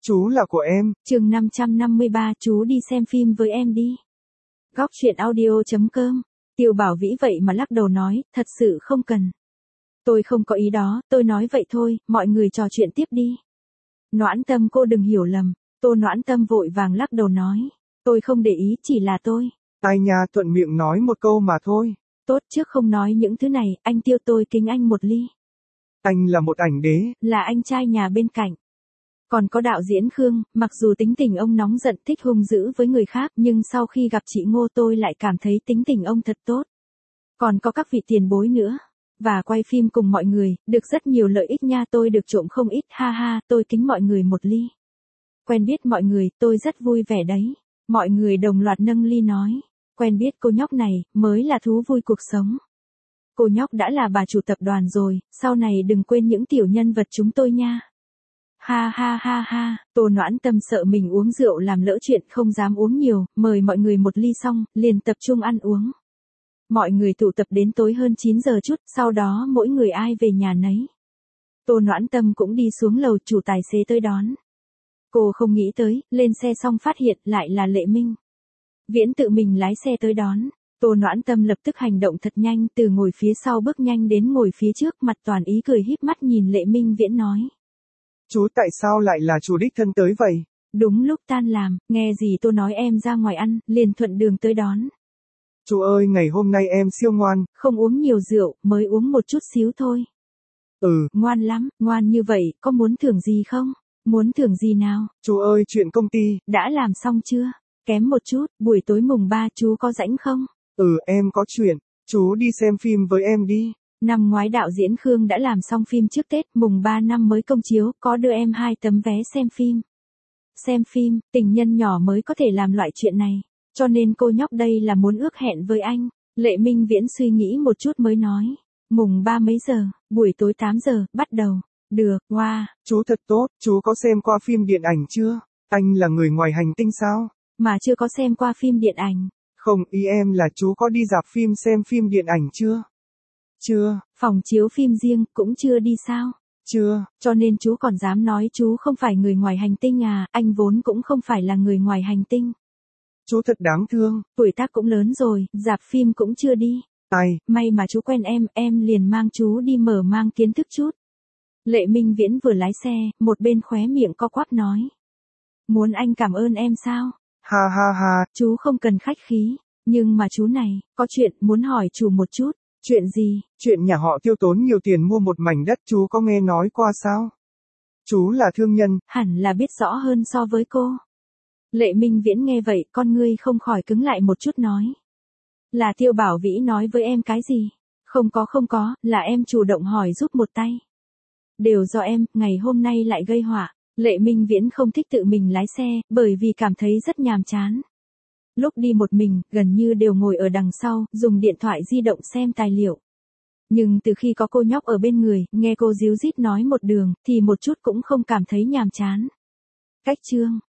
Chú là của em. Chương 553, chú đi xem phim với em đi. Góc truyện audio.com. Tiêu Bảo Vĩ vậy mà lắc đầu nói, thật sự không cần. Tôi không có ý đó, tôi nói vậy thôi, mọi người trò chuyện tiếp đi. Noãn Tâm cô đừng hiểu lầm. Tô Noãn Tâm vội vàng lắc đầu nói, tôi không để ý, chỉ là tôi. Ai nha, thuận miệng nói một câu mà thôi. Tốt trước không nói những thứ này, anh Tiêu tôi kính anh một ly. Anh là một ảnh đế. Là anh trai nhà bên cạnh. Còn có đạo diễn Khương, mặc dù tính tình ông nóng giận thích hung dữ với người khác nhưng sau khi gặp chị Ngô tôi lại cảm thấy tính tình ông thật tốt. Còn có các vị tiền bối nữa. Và quay phim cùng mọi người, được rất nhiều lợi ích nha, tôi được trộm không ít, ha ha, tôi kính mọi người một ly. Quen biết mọi người, tôi rất vui vẻ đấy. Mọi người đồng loạt nâng ly nói. Quen biết cô nhóc này, mới là thú vui cuộc sống. Cô nhóc đã là bà chủ tập đoàn rồi, sau này đừng quên những tiểu nhân vật chúng tôi nha. Ha ha ha ha, Tô Noãn Tâm sợ mình uống rượu làm lỡ chuyện không dám uống nhiều, mời mọi người một ly xong, liền tập trung ăn uống. Mọi người tụ tập đến tối hơn 9 giờ chút, sau đó mỗi người ai về nhà nấy. Tô Noãn Tâm cũng đi xuống lầu, chủ tài xế tới đón. Cô không nghĩ tới, lên xe xong phát hiện lại là Lệ Minh Viễn tự mình lái xe tới đón. Tô Noãn Tâm lập tức hành động thật nhanh, từ ngồi phía sau bước nhanh đến ngồi phía trước, mặt toàn ý cười híp mắt nhìn Lệ Minh Viễn nói. Chú tại sao lại là chú đích thân tới vậy? Đúng lúc tan làm, nghe gì tôi nói em ra ngoài ăn, liền thuận đường tới đón. Chú ơi, ngày hôm nay em siêu ngoan. Không uống nhiều rượu, mới uống một chút xíu thôi. Ngoan lắm, ngoan như vậy, có muốn thưởng gì không? Muốn thưởng gì nào? Chú ơi, chuyện công ty. Đã làm xong chưa? Kém một chút, buổi tối mùng 3 chú có rảnh không? Em có chuyện. Chú đi xem phim với em đi. Năm ngoái đạo diễn Khương đã làm xong phim trước Tết, mùng 3 năm mới công chiếu, có đưa em 2 tấm vé xem phim. Xem phim, tình nhân nhỏ mới có thể làm loại chuyện này. Cho nên cô nhóc đây là muốn ước hẹn với anh. Lệ Minh Viễn suy nghĩ một chút mới nói. Mùng 3 mấy giờ? Buổi tối 8 giờ, bắt đầu. Được, wow. Chú thật tốt, chú có xem qua phim điện ảnh chưa? Anh là người ngoài hành tinh sao? Mà chưa có xem qua phim điện ảnh. Không, ý em là chú có đi rạp phim xem phim điện ảnh chưa? Chưa. Phòng chiếu phim riêng cũng chưa đi sao? Chưa. Cho nên chú còn dám nói chú không phải người ngoài hành tinh à, anh vốn cũng không phải là người ngoài hành tinh. Chú thật đáng thương. Tuổi tác cũng lớn rồi, rạp phim cũng chưa đi. May mà chú quen em liền mang chú đi mở mang kiến thức chút. Lệ Minh Viễn vừa lái xe, một bên khóe miệng co quắp nói. Muốn anh cảm ơn em sao? Ha ha ha. Chú không cần khách khí. Nhưng mà chú này, có chuyện muốn hỏi chú một chút. Chuyện gì? Chuyện nhà họ Tiêu tốn nhiều tiền mua một mảnh đất, chú có nghe nói qua sao? Chú là thương nhân. Hẳn là biết rõ hơn so với cô. Lệ Minh Viễn nghe vậy, con ngươi không khỏi cứng lại một chút nói. Là Tiêu Bảo Vĩ nói với em cái gì? Không có, là em chủ động hỏi giúp một tay. Đều do em, ngày hôm nay lại gây họa. Lệ Minh Viễn không thích tự mình lái xe, bởi vì cảm thấy rất nhàm chán. Lúc đi một mình, gần như đều ngồi ở đằng sau, dùng điện thoại di động xem tài liệu. Nhưng từ khi có cô nhóc ở bên người, nghe cô díu dít nói một đường, thì một chút cũng không cảm thấy nhàm chán. Cách chương